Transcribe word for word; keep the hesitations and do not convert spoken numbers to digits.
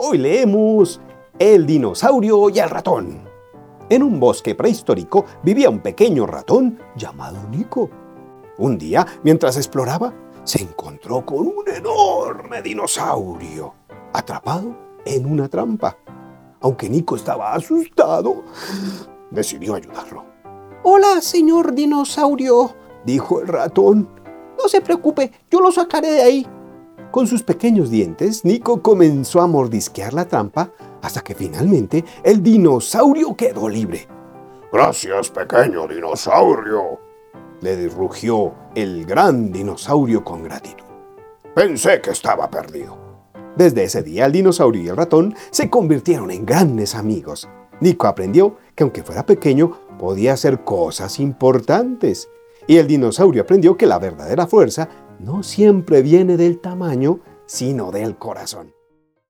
Hoy leemos El dinosaurio y el ratón. En un bosque prehistórico vivía un pequeño ratón llamado Nico. Un día, mientras exploraba, se encontró con un enorme dinosaurio atrapado en una trampa. Aunque Nico estaba asustado, decidió ayudarlo. «Hola, señor dinosaurio», dijo el ratón. «No se preocupe, yo lo sacaré de ahí». Con sus pequeños dientes, Nico comenzó a mordisquear la trampa hasta que finalmente el dinosaurio quedó libre. «Gracias, pequeño dinosaurio», le rugió el gran dinosaurio con gratitud. «Pensé que estaba perdido». Desde ese día, el dinosaurio y el ratón se convirtieron en grandes amigos. Nico aprendió que aunque fuera pequeño, podía hacer cosas importantes. Y el dinosaurio aprendió que la verdadera fuerza no siempre viene del tamaño, sino del corazón.